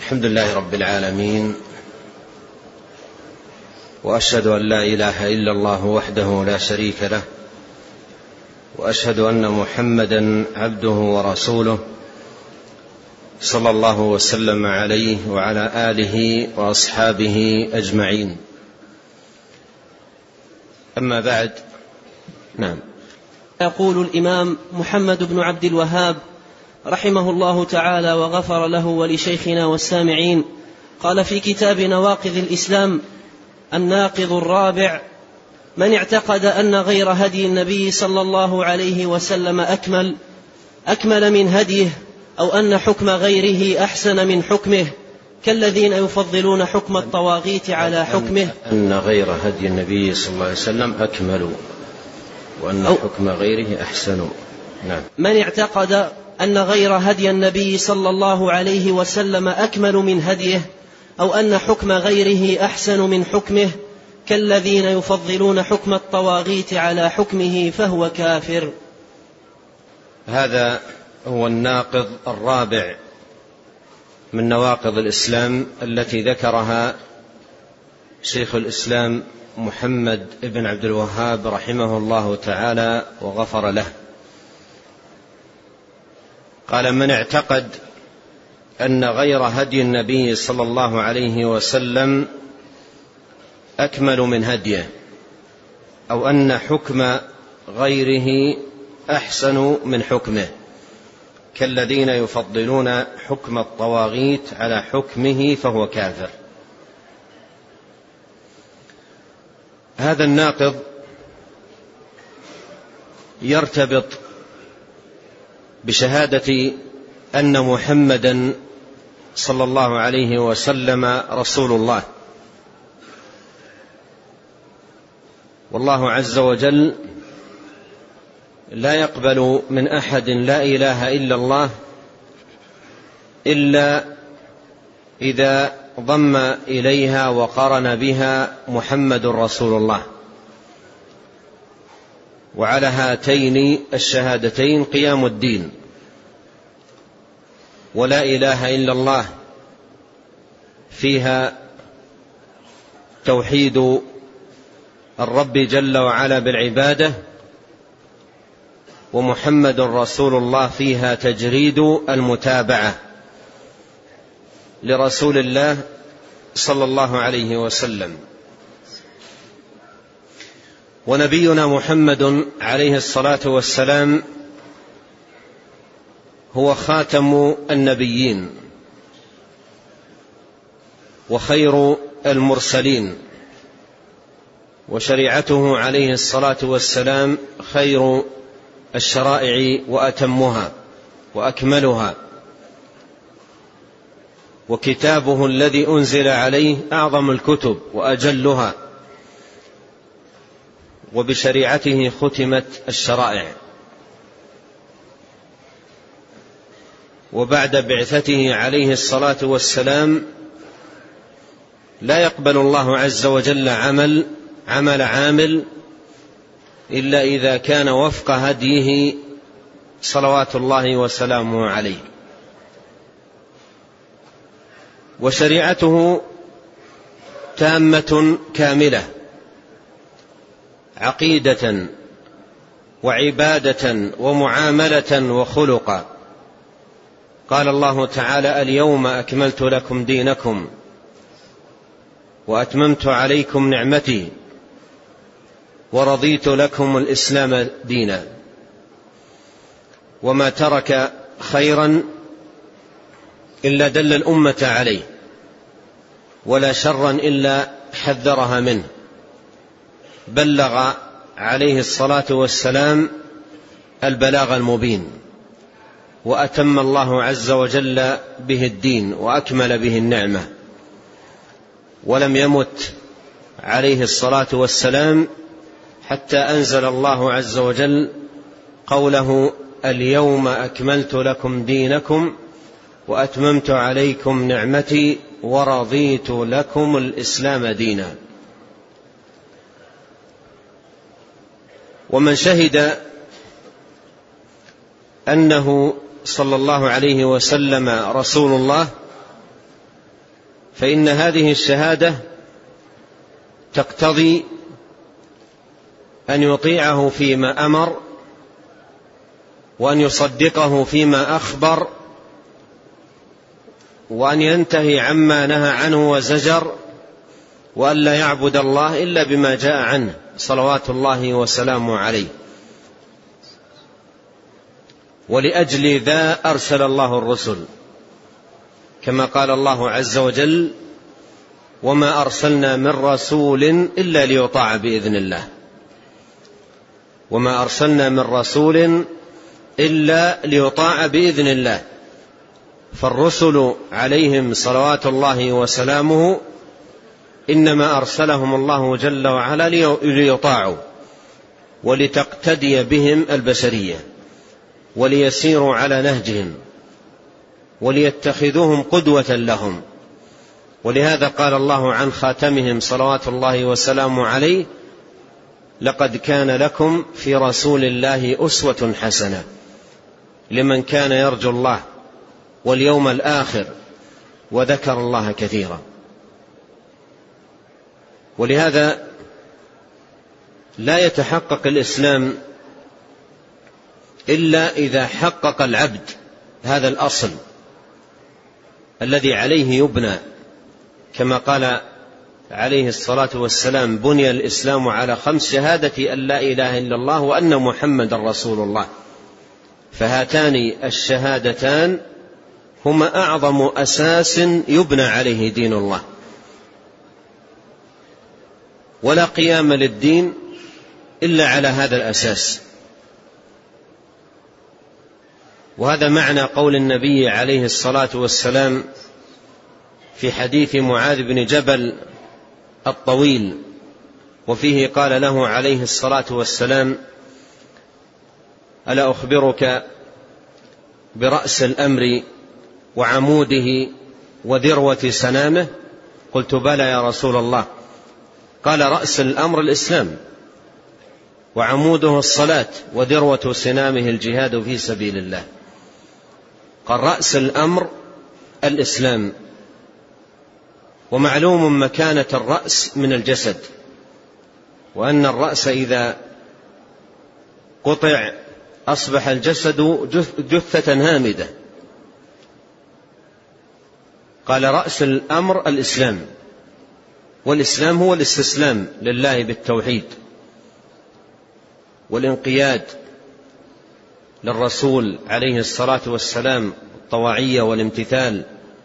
الحمد لله رب العالمين، وأشهد أن لا إله إلا الله وحده لا شريك له، وأشهد أن محمدا عبده ورسوله صلى الله وسلم عليه وعلى آله وأصحابه أجمعين. أما بعد. نعم. يقول الإمام محمد بن عبد الوهاب رحمه الله تعالى وغفر له ولشيخنا والسامعين، قال في كتاب نواقض الإسلام: الناقض الرابع: من اعتقد أن غير هدي النبي صلى الله عليه وسلم أكمل من هديه، أو أن حكم غيره أحسن من حكمه، كالذين يفضلون حكم الطواغيت على حكمه. أن غير هدي النبي صلى الله عليه وسلم أكمل، وأن حكم غيره أحسن. نعم. من اعتقد أن غير هدي النبي صلى الله عليه وسلم أكمل من هديه، أو أن حكم غيره أحسن من حكمه، كالذين يفضلون حكم الطواغيت على حكمه، فهو كافر. هذا هو الناقض الرابع من نواقض الإسلام التي ذكرها شيخ الإسلام محمد بن عبد الوهاب رحمه الله تعالى وغفر له. قال: من اعتقد أن غير هدي النبي صلى الله عليه وسلم أكمل من هديه، أو أن حكم غيره أحسن من حكمه، كالذين يفضلون حكم الطواغيت على حكمه، فهو كافر. هذا الناقض يرتبط بشهادة أن محمدا صلى الله عليه وسلم رسول الله، والله عز وجل لا يقبل من أحد لا إله إلا الله إلا إذا ضم إليها وقرن بها محمد رسول الله. وعلى هاتين الشهادتين قيام الدين. ولا إله إلا الله فيها توحيد الرب جل وعلا بالعبادة، ومحمد رسول الله فيها تجريد المتابعة لرسول الله صلى الله عليه وسلم. ونبينا محمد عليه الصلاة والسلام هو خاتم النبيين وخير المرسلين، وشريعته عليه الصلاة والسلام خير الشرائع وأتمها وأكملها، وكتابه الذي أنزل عليه أعظم الكتب وأجلها، وبشريعته ختمت الشرائع. وبعد بعثته عليه الصلاة والسلام لا يقبل الله عز وجل عمل عامل إلا إذا كان وفق هديه صلوات الله وسلامه عليه. وشريعته تامة كاملة، عقيدة وعبادة ومعاملة وخلقا. قال الله تعالى: اليوم أكملت لكم دينكم وأتممت عليكم نعمتي ورضيت لكم الإسلام دينا. وما ترك خيرا إلا دل الأمة عليه، ولا شرا إلا حذرها منه. بلغ عليه الصلاة والسلام البلاغ المبين، وأتم الله عز وجل به الدين وأكمل به النعمة. ولم يمت عليه الصلاة والسلام حتى أنزل الله عز وجل قوله: اليوم أكملت لكم دينكم وأتممت عليكم نعمتي ورضيت لكم الإسلام دينا. ومن شهد أنه صلى الله عليه وسلم رسول الله فإن هذه الشهادة تقتضي أن يطيعه فيما أمر، وأن يصدقه فيما أخبر، وأن ينتهي عما نهى عنه وزجر، وأن لا يعبد الله إلا بما جاء عنه صلوات الله وسلامه عليه. ولأجل ذا أرسل الله الرسل، كما قال الله عز وجل: وما أرسلنا من رسول إلا ليطاع بإذن الله. وما أرسلنا من رسول إلا ليطاع بإذن الله. فالرسل عليهم صلوات الله وسلامه إنما أرسلهم الله جل وعلا ليطاعوا، ولتقتدي بهم البشرية، وليسيروا على نهجهم، وليتخذوهم قدوة لهم. ولهذا قال الله عن خاتمهم صلوات الله وسلامه عليه: لقد كان لكم في رسول الله أسوة حسنة لمن كان يرجو الله واليوم الآخر وذكر الله كثيرا. ولهذا لا يتحقق الإسلام إلا إذا حقق العبد هذا الأصل الذي عليه يبنى، كما قال عليه الصلاة والسلام: بني الإسلام على 5: شهادة أن لا إله إلا الله وأن محمد رسول الله. فهاتان الشهادتان هما أعظم أساس يبنى عليه دين الله، ولا قيام للدين إلا على هذا الأساس. وهذا معنى قول النبي عليه الصلاة والسلام في حديث معاذ بن جبل الطويل، وفيه قال له عليه الصلاة والسلام: ألا أخبرك برأس الأمر وعموده وذروة سنامه؟ قلت: بلى يا رسول الله. قال: رأس الأمر الإسلام، وعموده الصلاة، وذروة سنامه الجهاد في سبيل الله. قال: رأس الأمر الإسلام. ومعلوم مكانة الرأس من الجسد، وأن الرأس إذا قطع أصبح الجسد جثة هامدة. قال: رأس الأمر الإسلام. والإسلام هو الاستسلام لله بالتوحيد، والانقياد للرسول عليه الصلاة والسلام، الطواعية والامتثال،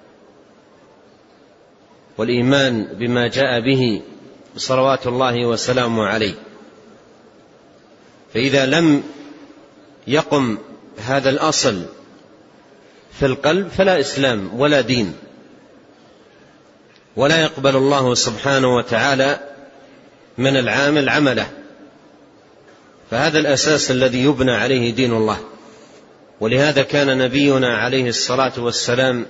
والإيمان بما جاء به صلوات الله وسلامه عليه. فإذا لم يقم هذا الأصل في القلب فلا إسلام ولا دين، ولا يقبل الله سبحانه وتعالى من العامل عمله. فهذا الأساس الذي يبنى عليه دين الله. ولهذا كان نبينا عليه الصلاة والسلام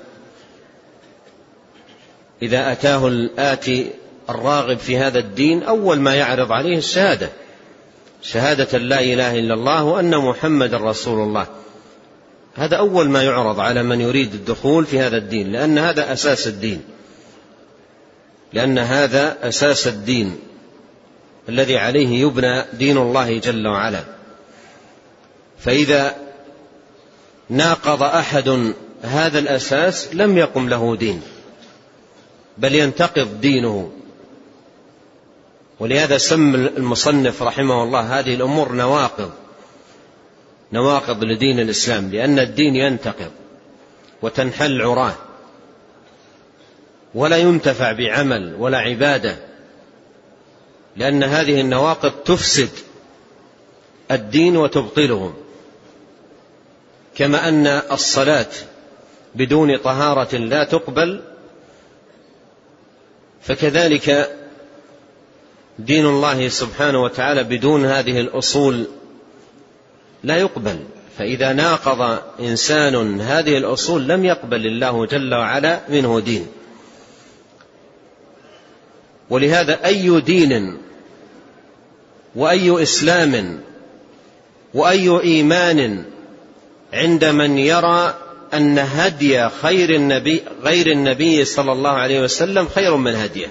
إذا أتاه الآتي الراغب في هذا الدين أول ما يعرض عليه الشهادة، شهادة لا إله إلا الله وأن محمد رسول الله. هذا أول ما يعرض على من يريد الدخول في هذا الدين، لأن هذا أساس الدين، لأن هذا أساس الدين الذي عليه يبنى دين الله جل وعلا. فإذا ناقض أحد هذا الأساس لم يقم له دين، بل ينتقض دينه. ولهذا سمى المصنف رحمه الله هذه الأمور نواقض لدين الإسلام، لأن الدين ينتقض وتنحل عراه، ولا ينتفع بعمل ولا عبادة، لأن هذه النواقض تفسد الدين وتبطله. كما أن الصلاة بدون طهارة لا تقبل، فكذلك دين الله سبحانه وتعالى بدون هذه الأصول لا يقبل. فإذا ناقض إنسان هذه الأصول لم يقبل الله جل وعلا منه دين. ولهذا أي دين وأي إسلام وأي إيمان عند من يرى أن هدي غير النبي صلى الله عليه وسلم خير من هديه،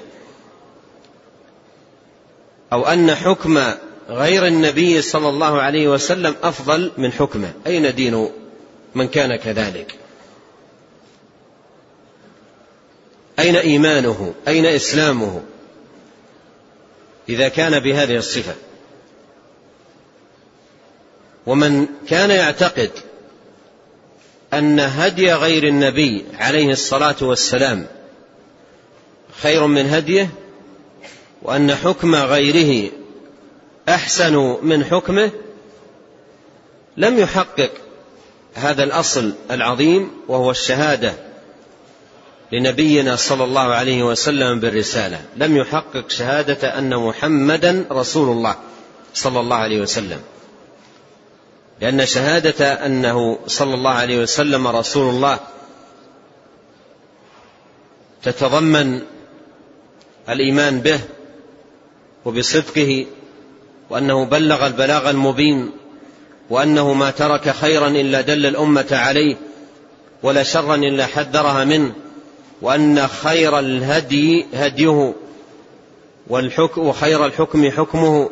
أو أن حكم غير النبي صلى الله عليه وسلم أفضل من حكمه. أين دين من كان كذلك؟ أين إيمانه؟ أين إسلامه إذا كان بهذه الصفة؟ ومن كان يعتقد أن هدي غير النبي عليه الصلاة والسلام خير من هديه، وأن حكم غيره أحسن من حكمه، لم يحقق هذا الأصل العظيم، وهو الشهادة لنبينا صلى الله عليه وسلم بالرسالة. لم يحقق شهادة أن محمدا رسول الله صلى الله عليه وسلم، لأن شهادة أنه صلى الله عليه وسلم رسول الله تتضمن الإيمان به وبصدقه، وأنه بلغ البلاغ المبين، وأنه ما ترك خيرا إلا دل الأمة عليه، ولا شرا إلا حذرها منه، وأن خير الهدي هديه، وخير الحكم حكمه،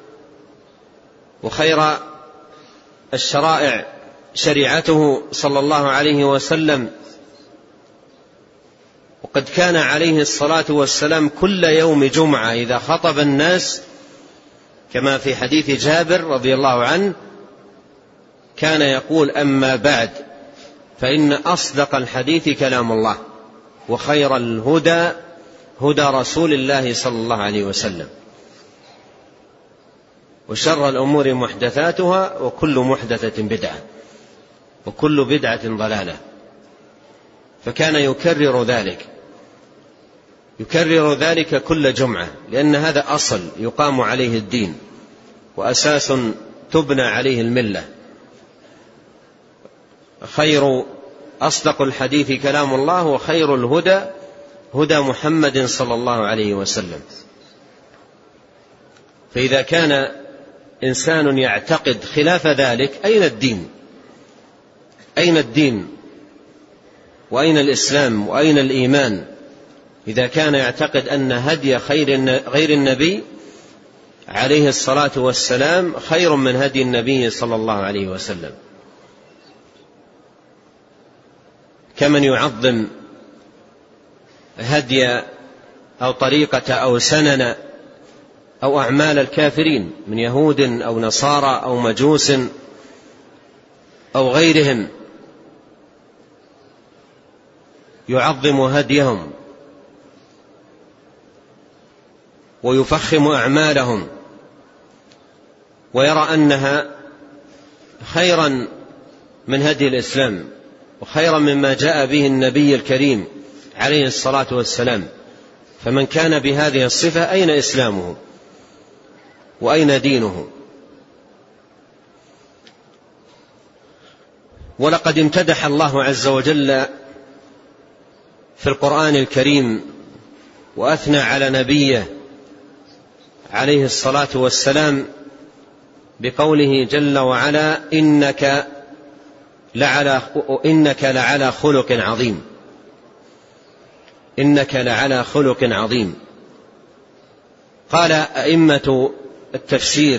وخير الشرائع شريعته صلى الله عليه وسلم. وقد كان عليه الصلاة والسلام كل يوم جمعة إذا خطب الناس، كما في حديث جابر رضي الله عنه، كان يقول: أما بعد، فإن أصدق الحديث كلام الله، وخير الهدى هدى رسول الله صلى الله عليه وسلم، وشر الأمور محدثاتها، وكل محدثة بدعة، وكل بدعة ضلالة. فكان يكرر ذلك كل جمعة، لأن هذا أصل يقام عليه الدين، وأساس تبنى عليه الملة. أصدق الحديث كلام الله، وخير الهدى هدى محمد صلى الله عليه وسلم. فإذا كان إنسان يعتقد خلاف ذلك، أين الدين وأين الإسلام وأين الإيمان؟ إذا كان يعتقد أن هدي غير النبي عليه الصلاة والسلام خير من هدي النبي صلى الله عليه وسلم، كمن يعظم هدي أو طريقة أو سنن أو أعمال الكافرين من يهود أو نصارى أو مجوس أو غيرهم، يعظم هديهم ويفخم أعمالهم، ويرى أنها خيرا من هدي الإسلام، وخيرا مما جاء به النبي الكريم عليه الصلاة والسلام. فمن كان بهذه الصفة، أين إسلامه وأين دينه؟ ولقد امتدح الله عز وجل في القرآن الكريم وأثنى على نبيه عليه الصلاة والسلام بقوله جل وعلا: إنك لعلى خلق عظيم. إنك لعلى خلق عظيم. قال أئمة التفسير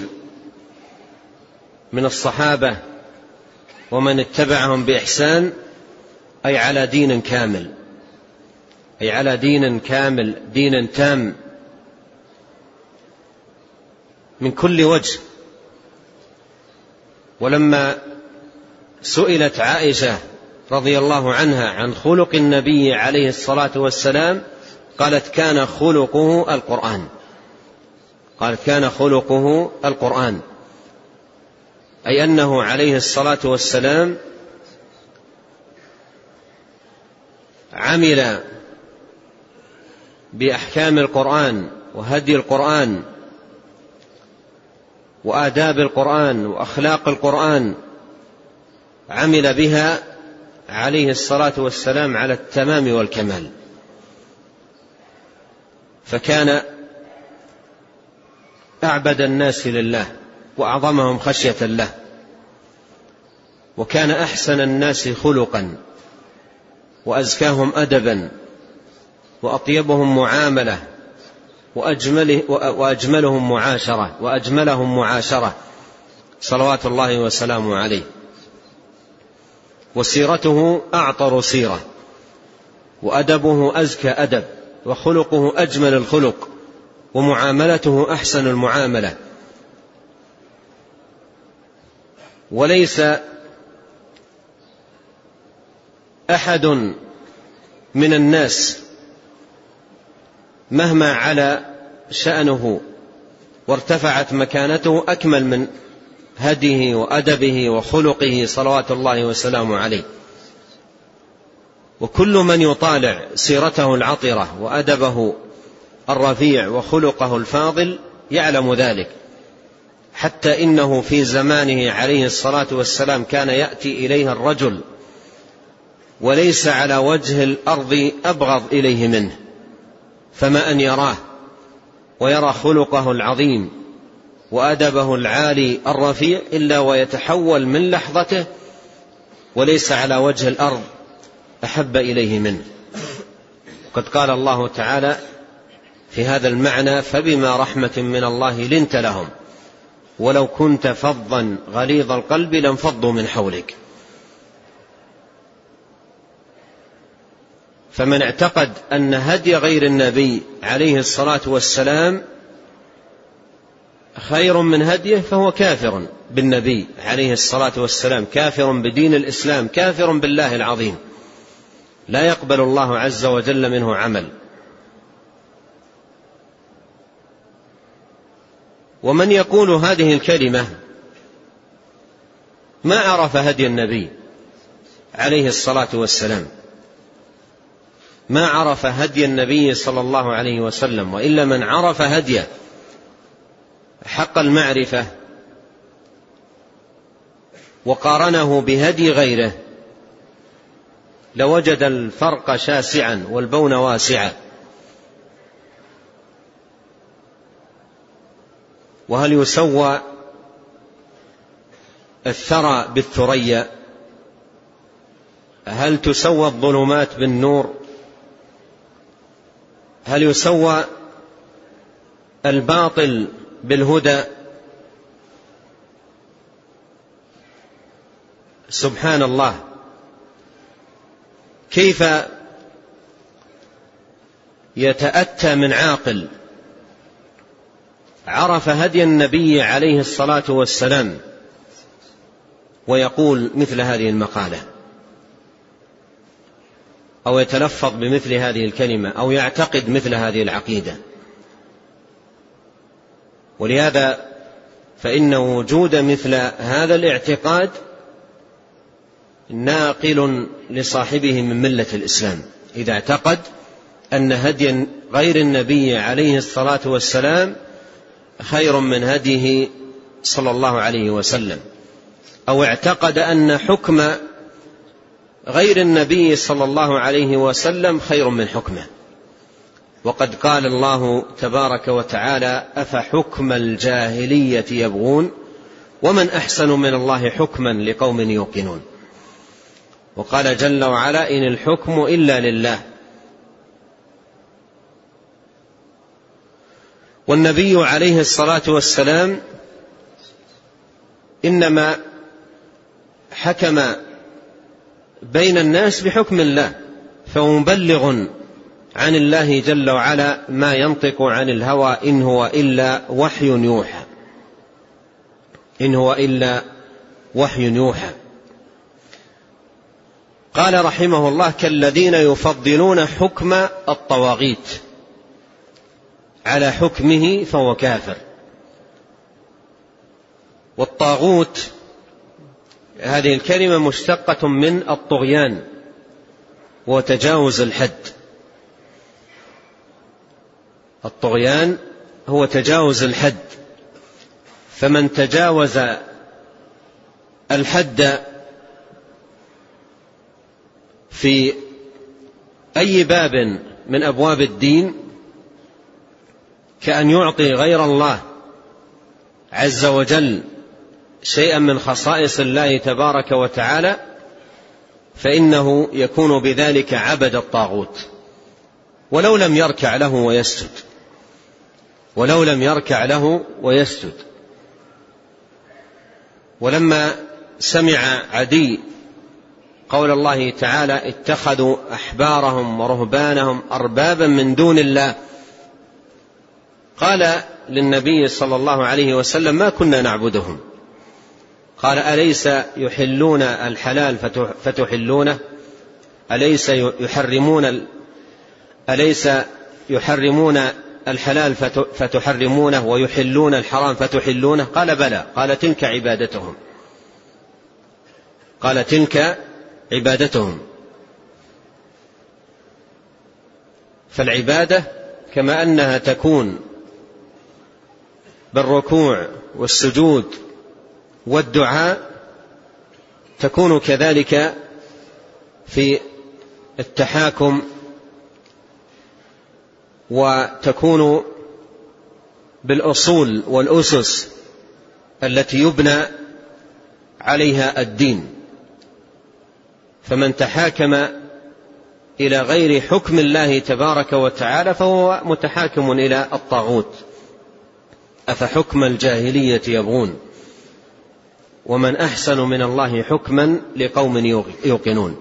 من الصحابة ومن اتبعهم بإحسان: أي على دين كامل، أي على دين كامل، دين تام من كل وجه. ولما سئلت عائشة رضي الله عنها عن خلق النبي عليه الصلاة والسلام، قالت: كان خلقه القرآن. قالت: كان خلقه القرآن، أي أنه عليه الصلاة والسلام عمل بأحكام القرآن وهدي القرآن وآداب القرآن وأخلاق القرآن، عمل بها عليه الصلاة والسلام على التمام والكمال. فكان أعبد الناس لله وأعظمهم خشية له، وكان أحسن الناس خلقا وأزكاهم أدبا وأطيبهم معاملة وأجملهم معاشرة صلوات الله وسلامه عليه. وسيرته أعطر سيرة، وأدبه أزكى أدب، وخلقه أجمل الخلق، ومعاملته أحسن المعاملة. وليس أحد من الناس مهما على شأنه وارتفعت مكانته أكمل من هديه وأدبه وخلقه صلوات الله وسلامه عليه. وكل من يطالع سيرته العطرة وأدبه الرفيع وخلقه الفاضل يعلم ذلك، حتى إنه في زمانه عليه الصلاة والسلام كان يأتي إليه الرجل وليس على وجه الأرض أبغض إليه منه، فما أن يراه ويرى خلقه العظيم وأدبه العالي الرفيع إلا ويتحول من لحظته، وليس على وجه الأرض أحب إليه منه. قد قال الله تعالى في هذا المعنى: فبما رحمة من الله لنت لهم ولو كنت فظا غليظ القلب لانفضوا من حولك. فمن اعتقد أن هدي غير النبي عليه الصلاة والسلام خير من هديه فهو كافر بالنبي عليه الصلاة والسلام، كافر بدين الإسلام، كافر بالله العظيم، لا يقبل الله عز وجل منه عمل. ومن يقول هذه الكلمة ما عرف هدي النبي عليه الصلاة والسلام، ما عرف هدي النبي صلى الله عليه وسلم. وإلا من عرف هديه حق المعرفة وقارنه بهدي غيره لوجد الفرق شاسعا والبون واسعا. وهل يسوى الثرى بالثريا؟ هل تسوى الظلمات بالنور؟ هل يسوى الباطل بالهدى؟ سبحان الله، كيف يتأتى من عاقل عرف هدي النبي عليه الصلاة والسلام ويقول مثل هذه المقالة، أو يتلفظ بمثل هذه الكلمة، أو يعتقد مثل هذه العقيدة؟ ولهذا فإن وجود مثل هذا الاعتقاد ناقل لصاحبه من ملة الإسلام، إذا اعتقد أن هدي غير النبي عليه الصلاة والسلام خير من هديه صلى الله عليه وسلم، أو اعتقد أن حكم غير النبي صلى الله عليه وسلم خير من حكمه. وقد قال الله تبارك وتعالى: أفحكم الجاهلية يبغون ومن أحسن من الله حكما لقوم يوقنون. وقال جل وعلا: إن الحكم إلا لله. والنبي عليه الصلاة والسلام إنما حكم بين الناس بحكم الله، فهو مبلغ عن الله جل وعلا، ما ينطق عن الهوى إن هو إلا وحي يوحى، إن هو إلا وحي يوحى. قال رحمه الله: كالذين يفضلون حكم الطواغيت على حكمه فهو كافر. والطاغوت هذه الكلمة مشتقة من الطغيان وتجاوز الحد. الطغيان هو تجاوز الحد، فمن تجاوز الحد في أي باب من أبواب الدين، كأن يعطي غير الله عز وجل شيئا من خصائص الله تبارك وتعالى، فإنه يكون بذلك عبد الطاغوت ولو لم يركع له ويسجد، ولو لم يركع له ويسجد. ولما سمع عدي قول الله تعالى اتخذوا أحبارهم ورهبانهم أربابا من دون الله، قال للنبي صلى الله عليه وسلم ما كنا نعبدهم. قال أليس يحلون الحلال فتحلونه، أليس يحرمون الحلال فتحرمونه ويحلون الحرام فتحلونه؟ قال بلى. قال تلك عبادتهم، قال تلك عبادتهم. فالعبادة كما أنها تكون بالركوع والسجود والدعاء، تكون كذلك في التحاكم، وتكون بالأصول والأسس التي يبنى عليها الدين. فمن تحاكم إلى غير حكم الله تبارك وتعالى فهو متحاكم إلى الطاغوت. أفحكم الجاهلية يبغون ومن أحسن من الله حكما لقوم يوقنون.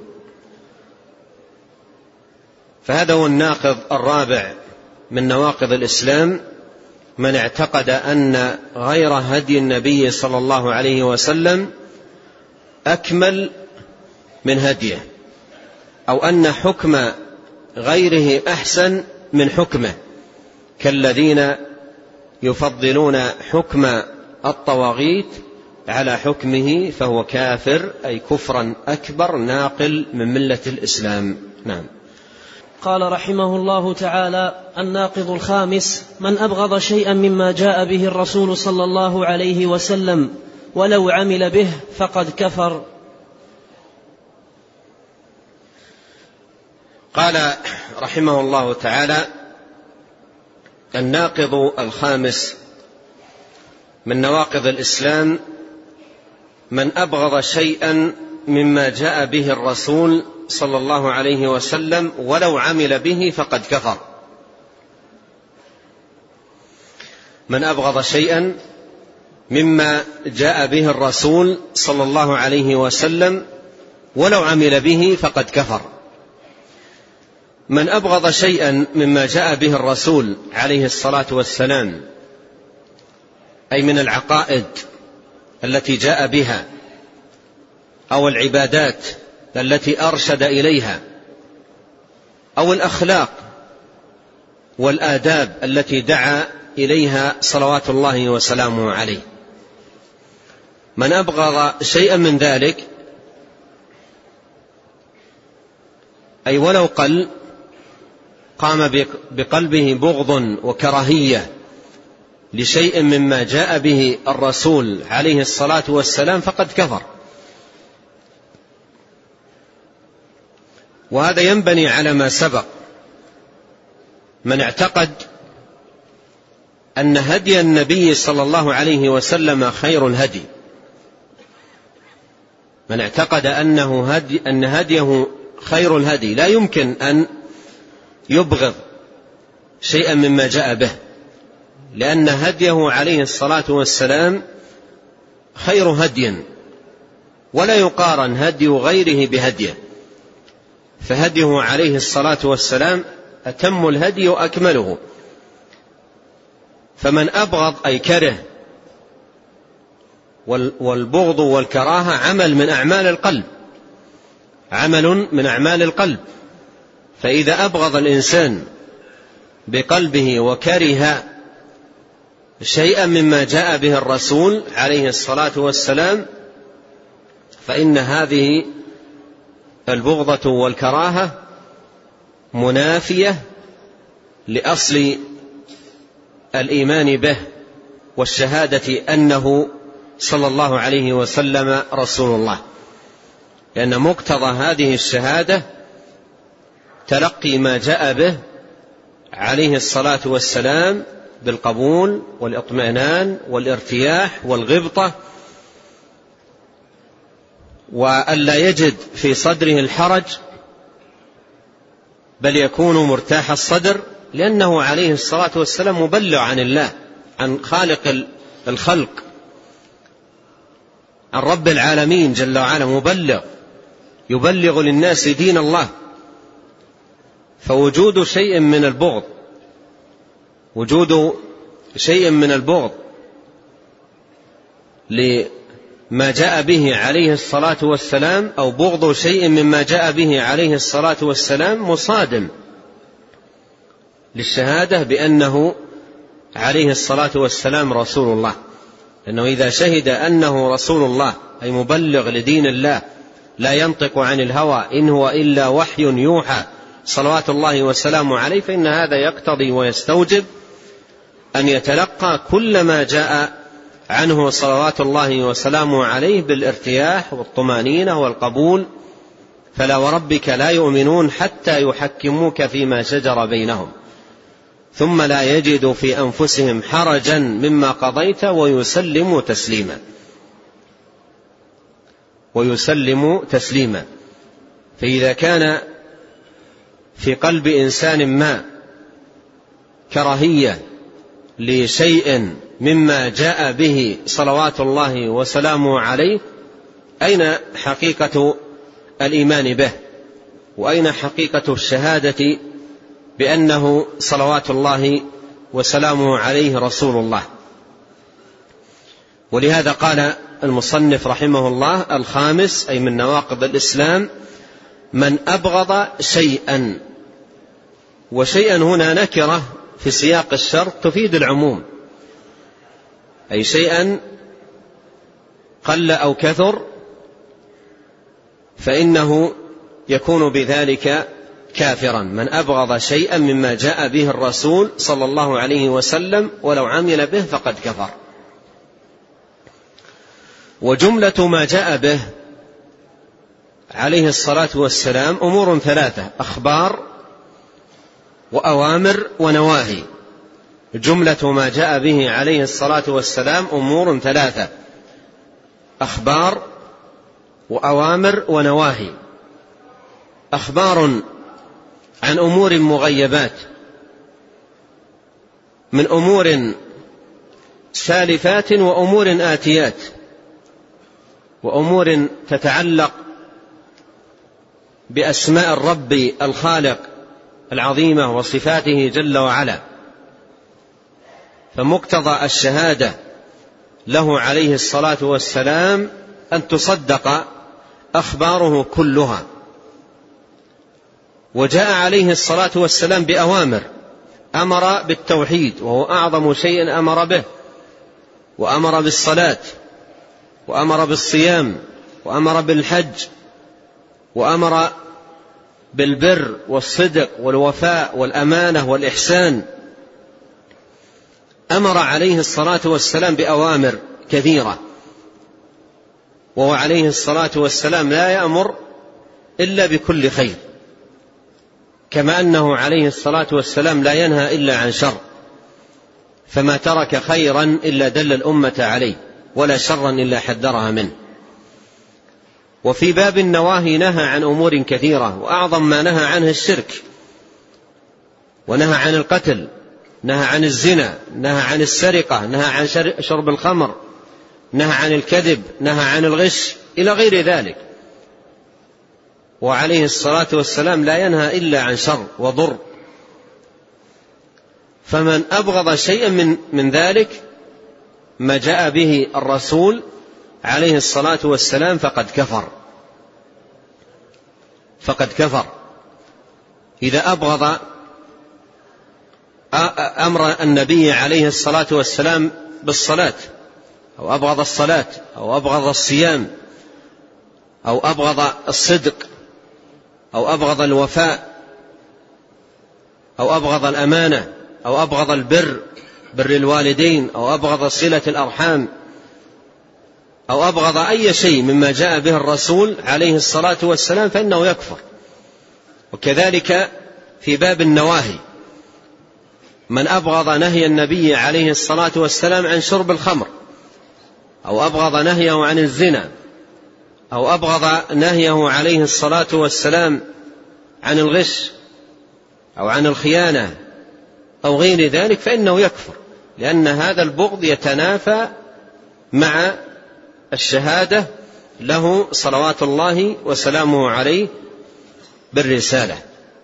فهذا هو الناقض الرابع من نواقض الإسلام، من اعتقد أن غير هدي النبي صلى الله عليه وسلم أكمل من هديه، أو أن حكم غيره أحسن من حكمه، كالذين يفضلون حكم الطواغيت على حكمه فهو كافر، أي كفرا أكبر ناقل من ملة الإسلام. نعم. قال رحمه الله تعالى: الناقض الخامس: من أبغض شيئا مما جاء به الرسول صلى الله عليه وسلم ولو عمل به فقد كفر. قال رحمه الله تعالى: الناقض الخامس من نواقض الإسلام: من أبغض شيئا مما جاء به الرسول صلى الله عليه وسلم ولو عمل به فقد كفر. من أبغض شيئا مما جاء به الرسول صلى الله عليه وسلم ولو عمل به فقد كفر. من أبغض شيئا مما جاء به الرسول عليه الصلاة والسلام، أي من العقائد التي جاء بها أو العبادات التي أرشد إليها أو الأخلاق والآداب التي دعا إليها صلوات الله وسلامه عليه، من أبغض شيئا من ذلك، أي ولو قل، قام بقلبه بغض وكراهية لشيء مما جاء به الرسول عليه الصلاة والسلام فقد كفر. وهذا ينبني على ما سبق. من اعتقد أن هدي النبي صلى الله عليه وسلم خير الهدي، من اعتقد أن هديه خير الهدي، لا يمكن أن يبغض شيئا مما جاء به، لأن هديه عليه الصلاة والسلام خير هدي، ولا يقارن هدي غيره بهديه، فهديه عليه الصلاة والسلام أتم الهدي وأكمله. فمن أبغض أي كره، والبغض والكراهة عمل من أعمال القلب، عمل من أعمال القلب. فإذا أبغض الإنسان بقلبه وكره شيئا مما جاء به الرسول عليه الصلاة والسلام، فإن هذه البغضة والكراهة منافية لأصل الإيمان به والشهادة أنه صلى الله عليه وسلم رسول الله، لأن مقتضى هذه الشهادة تلقي ما جاء به عليه الصلاة والسلام بالقبول والإطمئنان والارتياح والغبطة وألا يجد في صدره الحرج، بل يكون مرتاح الصدر، لأنه عليه الصلاة والسلام مبلغ عن الله، عن خالق الخلق، عن رب العالمين جل وعلا، مبلغ يبلغ للناس دين الله. فوجود شيء من البغض لما جاء به عليه الصلاة والسلام، أو بغض شيء مما جاء به عليه الصلاة والسلام، مصادم للشهادة بأنه عليه الصلاة والسلام رسول الله. لأنه إذا شهد أنه رسول الله، أي مبلغ لدين الله، لا ينطق عن الهوى إن هو إلا وحي يوحى صلوات الله وسلامه عليه، فإن هذا يقتضي ويستوجب أن يتلقى كل ما جاء عنه صلوات الله وسلامه عليه بالارتياح والطمأنينة والقبول. فلا وربك لا يؤمنون حتى يحكموك فيما شجر بينهم ثم لا يجدوا في أنفسهم حرجا مما قضيت ويسلموا تسليما. فإذا كان في قلب إنسان ما كراهية لشيء مما جاء به صلوات الله وسلامه عليه، أين حقيقة الإيمان به؟ وأين حقيقة الشهادة بأنه صلوات الله وسلامه عليه رسول الله؟ ولهذا قال المصنف رحمه الله: الخامس، أي من نواقض الإسلام، من أبغض شيئا. وشيئا هنا نكرة في سياق الشرط تفيد العموم، أي شيئا قل أو كثر فإنه يكون بذلك كافرا. من أبغض شيئا مما جاء به الرسول صلى الله عليه وسلم ولو عمل به فقد كفر. وجملة ما جاء به عليه الصلاة والسلام أمور ثلاثة: أخبار وأوامر ونواهي. جملة ما جاء به عليه الصلاة والسلام أمور ثلاثة: أخبار وأوامر ونواهي. أخبار عن أمور مغيبات، من أمور سالفات وأمور آتيات، وأمور تتعلق بأسماء الرب الخالق العظيمة وصفاته جل وعلا. فمقتضى الشهادة له عليه الصلاة والسلام أن تصدق أخباره كلها. وجاء عليه الصلاة والسلام بأوامر، أمر بالتوحيد وهو أعظم شيء أمر به، وأمر بالصلاة، وأمر بالصيام، وأمر بالحج، وأمر بالبر والصدق والوفاء والأمانة والإحسان. أمر عليه الصلاة والسلام بأوامر كثيرة، وهو عليه الصلاة والسلام لا يأمر إلا بكل خير، كما أنه عليه الصلاة والسلام لا ينهى إلا عن شر، فما ترك خيرا إلا دل الأمة عليه، ولا شرا إلا حذرها منه. وفي باب النواهي نهى عن أمور كثيرة، وأعظم ما نهى عنه الشرك، ونهى عن القتل، نهى عن الزنا، نهى عن السرقة، نهى عن شرب الخمر، نهى عن الكذب، نهى عن الغش، إلى غير ذلك. وعليه الصلاة والسلام لا ينهى إلا عن شر وضر. فمن أبغض شيئا من ذلك ما جاء به الرسول عليه الصلاة والسلام فقد كفر. إذا أبغض أمر النبي عليه الصلاة والسلام بالصلاة، أو أبغض الصلاة، أو أبغض الصيام، أو أبغض الصدق، أو أبغض الوفاء، أو أبغض الأمانة، أو أبغض البر، بر الوالدين، أو أبغض صلة الأرحام، أو أبغض أي شيء مما جاء به الرسول عليه الصلاة والسلام، فإنه يكفر. وكذلك في باب النواهي، من أبغض نهي النبي عليه الصلاة والسلام عن شرب الخمر، أو أبغض نهيه عن الزنا، أو أبغض نهيه عليه الصلاة والسلام عن الغش أو عن الخيانة أو غير ذلك فإنه يكفر، لأن هذا البغض يتنافى مع الشهادة له صلوات الله وسلامه عليه بالرسالة.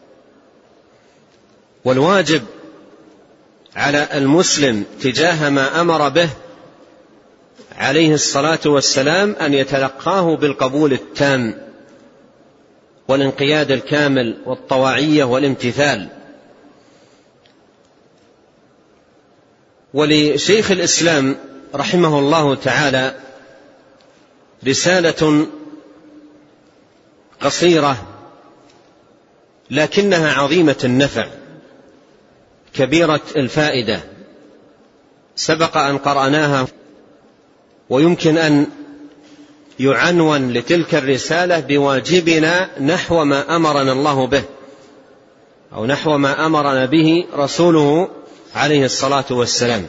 والواجب على المسلم تجاه ما أمر به عليه الصلاة والسلام أن يتلقاه بالقبول التام والانقياد الكامل والطواعية والامتثال. ولشيخ الإسلام رحمه الله تعالى رسالة قصيرة لكنها عظيمة النفع كبيرة الفائدة، سبق أن قرأناها، ويمكن أن يعنون لتلك الرسالة بواجبنا نحو ما أمرنا الله به أو نحو ما أمرنا به رسوله عليه الصلاة والسلام.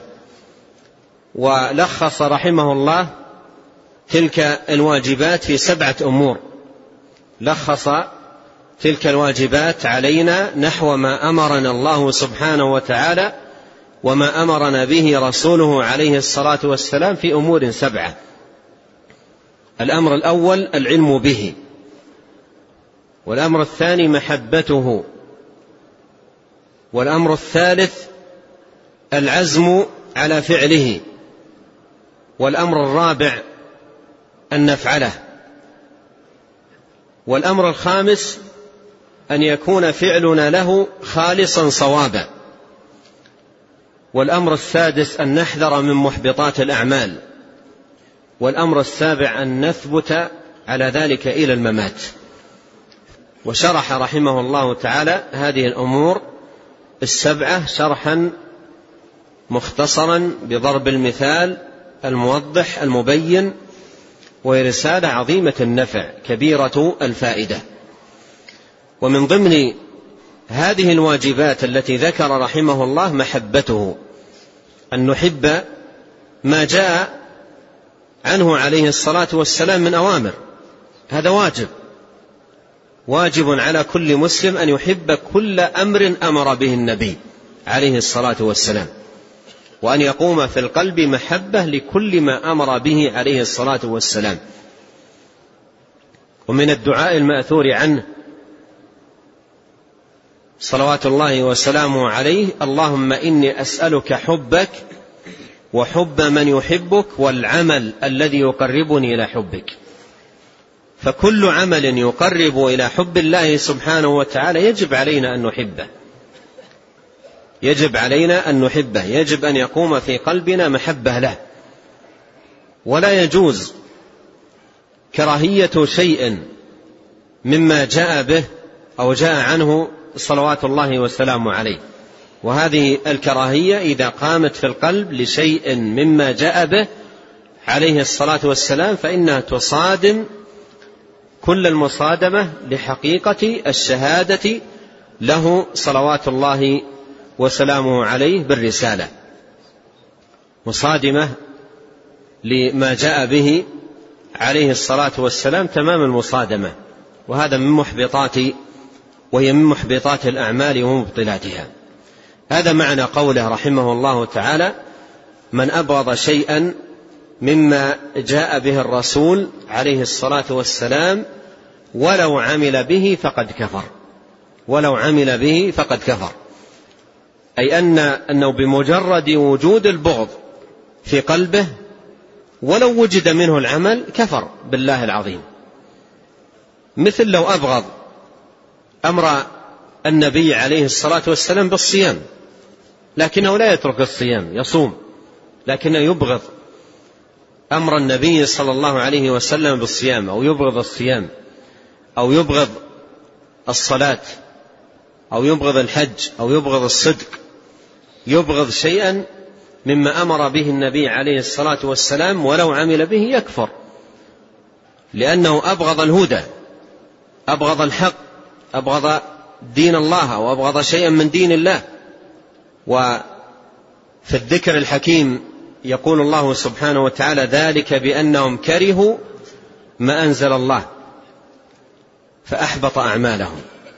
ولخص رحمه الله تلك الواجبات في 7 أمور، لخص تلك الواجبات علينا نحو ما أمرنا الله سبحانه وتعالى وما أمرنا به رسوله عليه الصلاة والسلام في أمور 7. الأمر الأول العلم به، والأمر الثاني محبته، والأمر الثالث العزم على فعله، والأمر الرابع أن نفعله، والأمر الخامس أن يكون فعلنا له خالصا صوابا، والأمر السادس أن نحذر من محبطات الأعمال، والأمر السابع أن نثبت على ذلك إلى الممات. وشرح رحمه الله تعالى هذه الأمور 7 شرحا مختصرا بضرب المثال الموضح المبين، وهي رسالة عظيمة النفع كبيرة الفائدة. ومن ضمن هذه الواجبات التي ذكر رحمه الله محبته، أن نحب ما جاء عنه عليه الصلاة والسلام من أوامر، هذا واجب على كل مسلم أن يحب كل أمر أمر به النبي عليه الصلاة والسلام، وأن يقوم في القلب محبة لكل ما أمر به عليه الصلاة والسلام. ومن الدعاء المأثور عنه صلوات الله وسلامه عليه: اللهم إني أسألك حبك وحب من يحبك والعمل الذي يقربني إلى حبك. فكل عمل يقرب إلى حب الله سبحانه وتعالى يجب علينا أن نحبه، يجب علينا أن نحبه، يجب أن يقوم في قلبنا محبة له. ولا يجوز كراهية شيء مما جاء به أو جاء عنه صلوات الله وسلامه عليه. وهذه الكراهية إذا قامت في القلب لشيء مما جاء به عليه الصلاة والسلام فإنها تصادم كل المصادمة لحقيقة الشهادة له صلوات الله وسلامه عليه بالرسالة، مصادمة لما جاء به عليه الصلاة والسلام تمام المصادمة. وهذا وهي من محبطات الأعمال ومبطلاتها. هذا معنى قوله رحمه الله تعالى: من أبغض شيئا مما جاء به الرسول عليه الصلاة والسلام ولو عمل به فقد كفر. ولو عمل به فقد كفر، أي أنه بمجرد وجود البغض في قلبه ولو وجد منه العمل كفر بالله العظيم. مثل لو أبغض أمر النبي عليه الصلاة والسلام بالصيام لكنه لا يترك الصيام، يصوم، لكنه يبغض أمر النبي صلى الله عليه وسلم بالصيام، أو يبغض الصيام، أو يبغض الصلاة، أو يبغض الحج، أو يبغض الصدق، يبغض شيئا مما أمر به النبي عليه الصلاة والسلام ولو عمل به يكفر، لأنه أبغض الهدى، أبغض الحق، أبغض دين الله، أو أبغض شيئا من دين الله. وفي الذكر الحكيم يقول الله سبحانه وتعالى: ذلك بأنهم كرهوا ما أنزل الله فأحبط أعمالهم،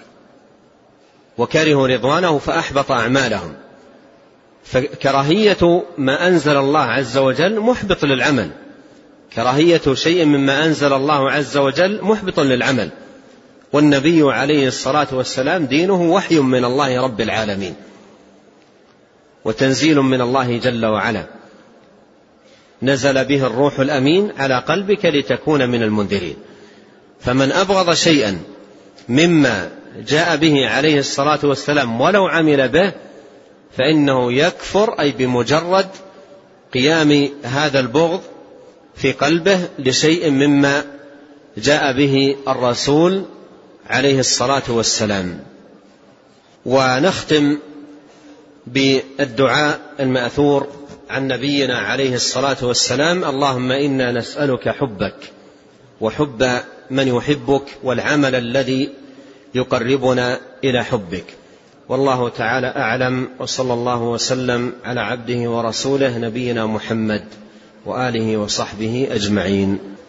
وكرهوا رضوانه فأحبط أعمالهم. فكراهية ما أنزل الله عز وجل محبط للعمل، كراهية شيء مما أنزل الله عز وجل محبط للعمل. والنبي عليه الصلاة والسلام دينه وحي من الله رب العالمين وتنزيل من الله جل وعلا، نزل به الروح الأمين على قلبك لتكون من المنذرين. فمن أبغض شيئا مما جاء به عليه الصلاة والسلام ولو عمل به فإنه يكفر، أي بمجرد قيام هذا البغض في قلبه لشيء مما جاء به الرسول عليه الصلاة والسلام. ونختم بالدعاء المأثور عن نبينا عليه الصلاة والسلام: اللهم إنا نسألك حبك وحب من يحبك والعمل الذي يقربنا إلى حبك. والله تعالى أعلم، وصلى الله وسلم على عبده ورسوله نبينا محمد وآله وصحبه أجمعين.